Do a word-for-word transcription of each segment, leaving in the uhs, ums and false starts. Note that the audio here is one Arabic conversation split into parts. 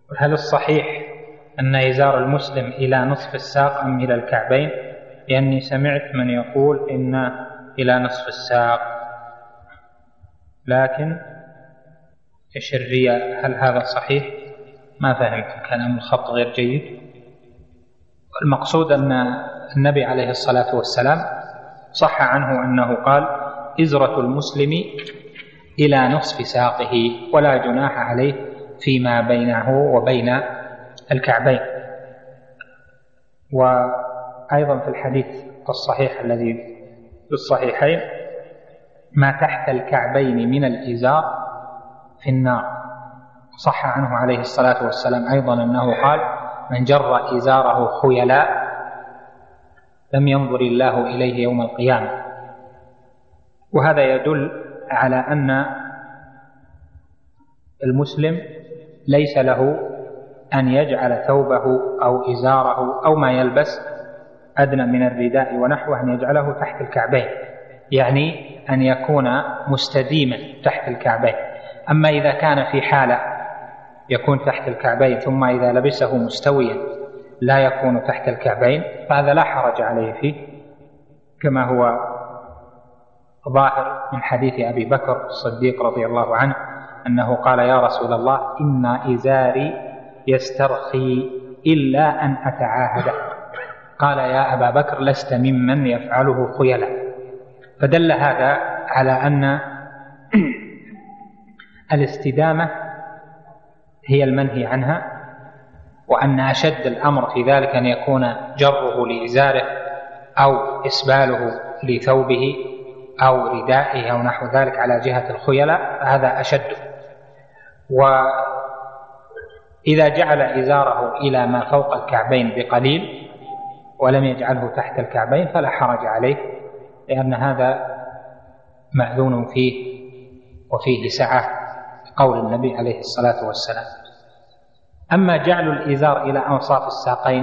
هل الصحيح أن إزار المسلم إلى نصف الساق أم إلى الكعبين؟ لأني سمعت من يقول إن إلى نصف الساق، لكن إيش الرياء؟ هل هذا صحيح؟ ما فهمت، كلام الخط غير جيد. المقصود أن النبي عليه الصلاة والسلام صح عنه أنه قال: إزرة المسلم إلى نصف ساقه، ولا جناح عليه فيما بينه وبين الكعبين. وأيضا في الحديث الصحيح الذي في الصحيحين: ما تحت الكعبين من الإزار في النار. صح عنه عليه الصلاة والسلام أيضا أنه قال: من جر إزاره خيلاء لم ينظر الله إليه يوم القيامة. وهذا يدل على أن المسلم ليس له أن يجعل ثوبه أو إزاره أو ما يلبس أدنى من الرداء ونحوه أن يجعله تحت الكعبين، يعني أن يكون مستديما تحت الكعبين. أما إذا كان في حالة يكون تحت الكعبين ثم إذا لبسه مستويا لا يكون تحت الكعبين فهذا لا حرج عليه فيه، كما هو ظاهر من حديث أبي بكر الصديق رضي الله عنه أنه قال: يا رسول الله، إن إزاري يسترخي إلا أن أتعاهد. قال: يا أبا بكر، لست ممن يفعله خيلا. فدل هذا على أن الاستدامة هي المنهي عنها، وأن أشد الأمر في ذلك أن يكون جره لإزاره أو إسباله لثوبه أو ردائه أو نحو ذلك على جهة الخيلاء، هذا أشد. وإذا جعل إزاره إلى ما فوق الكعبين بقليل ولم يجعله تحت الكعبين فلا حرج عليه، لأن هذا مأذون فيه وفيه سعة، قول النبي عليه الصلاة والسلام. أما جعل الإزار إلى أنصاف الساقين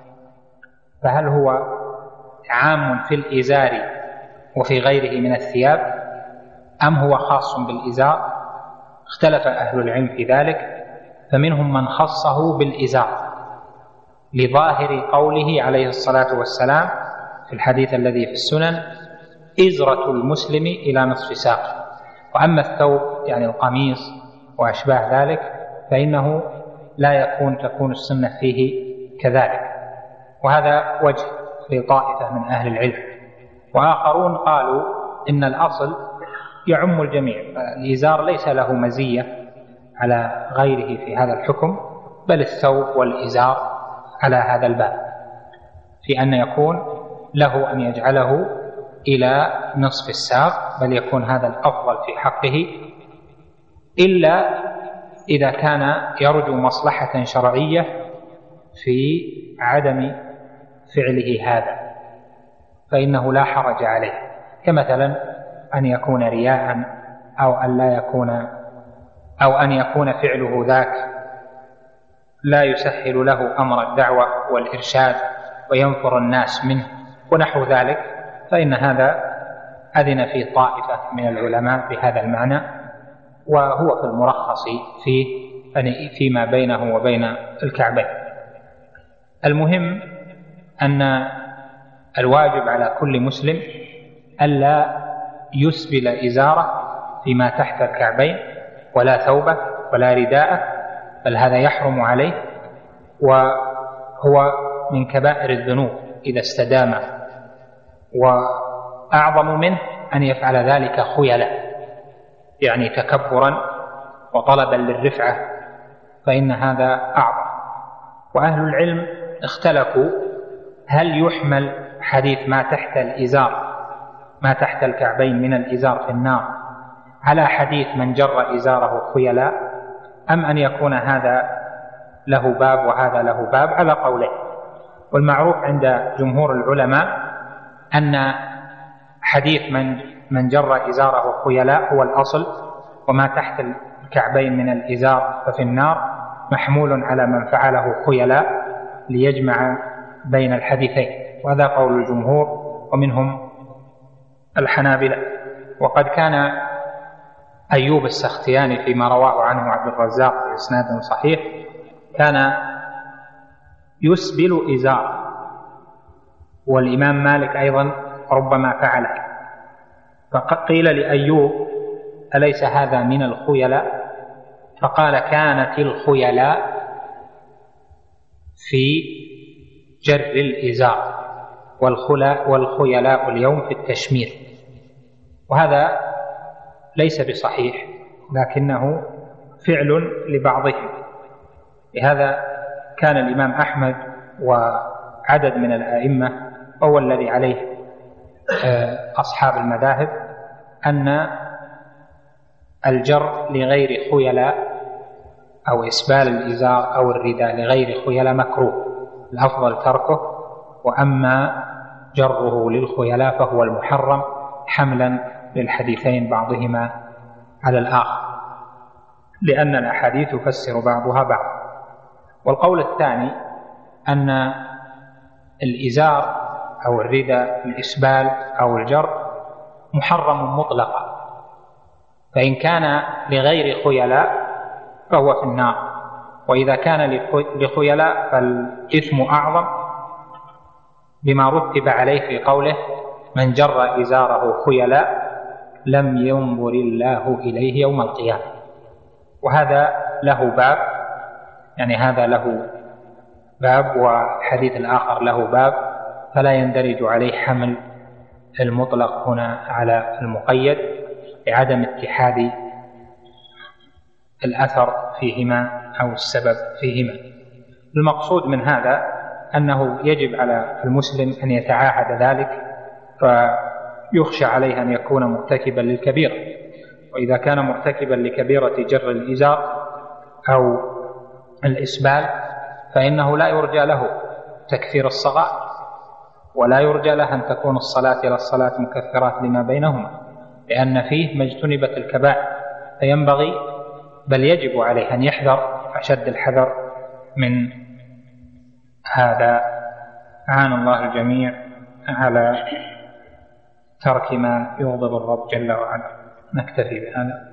فهل هو عام في الإزار وفي غيره من الثياب أم هو خاص بالإزار؟ اختلف أهل العلم في ذلك، فمنهم من خصه بالإزار لظاهر قوله عليه الصلاة والسلام في الحديث الذي في السنن: إزرة المسلم إلى نصف ساق. وأما الثوب يعني القميص وأشباه ذلك فإنه لا يكون تكون السنة فيه كذلك. وهذا وجه لطائفة من أهل العلم. وآخرون قالوا إن الأصل يعم الجميع، الإزار ليس له مزية على غيره في هذا الحكم، بل الثوب والإزار على هذا الباب في أن يكون له أن يجعله إلى نصف الساق، بل يكون هذا الأفضل في حقه، إلا إذا كان يرجو مصلحة شرعية في عدم فعله هذا فإنه لا حرج عليه، كمثلا أن يكون رياء أو أن لا يكون أو أن يكون فعله ذاك لا يسهل له أمر الدعوة والإرشاد وينفر الناس منه ونحو ذلك، فإن هذا أذن فيه طائفة من العلماء بهذا المعنى، وهو في المرخص فيه فيما بينه وبين الكعبين. المهم أن الواجب على كل مسلم ألا يسبل إزاره فيما تحت الكعبين ولا ثوبه ولا رداءه، بل هذا يحرم عليه، وهو من كبائر الذنوب إذا استدام. وأعظم منه أن يفعل ذلك خيلا، يعني تكبرا وطلبا للرفعة، فإن هذا أعظم. وأهل العلم اختلفوا هل يحمل حديث ما تحت الإزار ما تحت الكعبين من الإزار في النار على حديث من جر إزاره خيلاء، أم أن يكون هذا له باب وهذا له باب، على قولين. والمعروف عند جمهور العلماء أن حديث من من جر إزاره خيلاء هو الأصل، وما تحت الكعبين من الإزار ففي النار محمول على من فعله خيلاء ليجمع بين الحديثين، وهذا قول الجمهور ومنهم الحنابلة. وقد كان أيوب السختياني فيما رواه عنه عبد الرزاق بإسناد صحيح كان يسبل إزار، والإمام مالك أيضا ربما فعله. فقيل لأيوب: أليس هذا من الخيلاء؟ فقال: كانت الخيلاء في جر الإزار، والخيلاء اليوم في التشمير. وهذا ليس بصحيح، لكنه فعل لبعضهم. لهذا كان الإمام أحمد وعدد من الأئمة، هو الذي عليه أصحاب المذاهب، أن الجر لغير خيلاء أو إسبال الإزار أو الرداء لغير خيلاء مكروه، الأفضل تركه، وأما جره للخيلاء فهو المحرم، حملا للحديثين بعضهما على الآخر، لأن الأحاديث تفسر بعضها بعض. والقول الثاني أن الإزار أو الرداء الإسبال أو الجر محرم مطلقا، فإن كان لغير خيلاء فهو في النار، وإذا كان لخيلاء فالإثم أعظم، بما رتب عليه في قوله: من جر إزاره خيلاء لم ينظر الله إليه يوم القيامة. وهذا له باب، يعني هذا له باب وحديث الآخر له باب، فلا يندرج عليه حمل المطلق هنا على المقيد لعدم اتحاد الأثر فيهما أو السبب فيهما. المقصود من هذا أنه يجب على المسلم أن يتعاهد ذلك، فيخشى عليه أن يكون مرتكبا للكبيرة، وإذا كان مرتكبا لكبيرة جر الإزار أو الإسبال فإنه لا يرجى له تكفير الصغائر، ولا يرجى له أن تكون الصلاة إلى الصلاة مكفرات لما بينهما، لأن فيه ما اجتنبت الكبائر. فينبغي بل يجب عليه أن يحذر أشد الحذر من هذا. أعان الله الجميع على ترك ما يغضب الرب جل وعلا. نكتفي بهذا.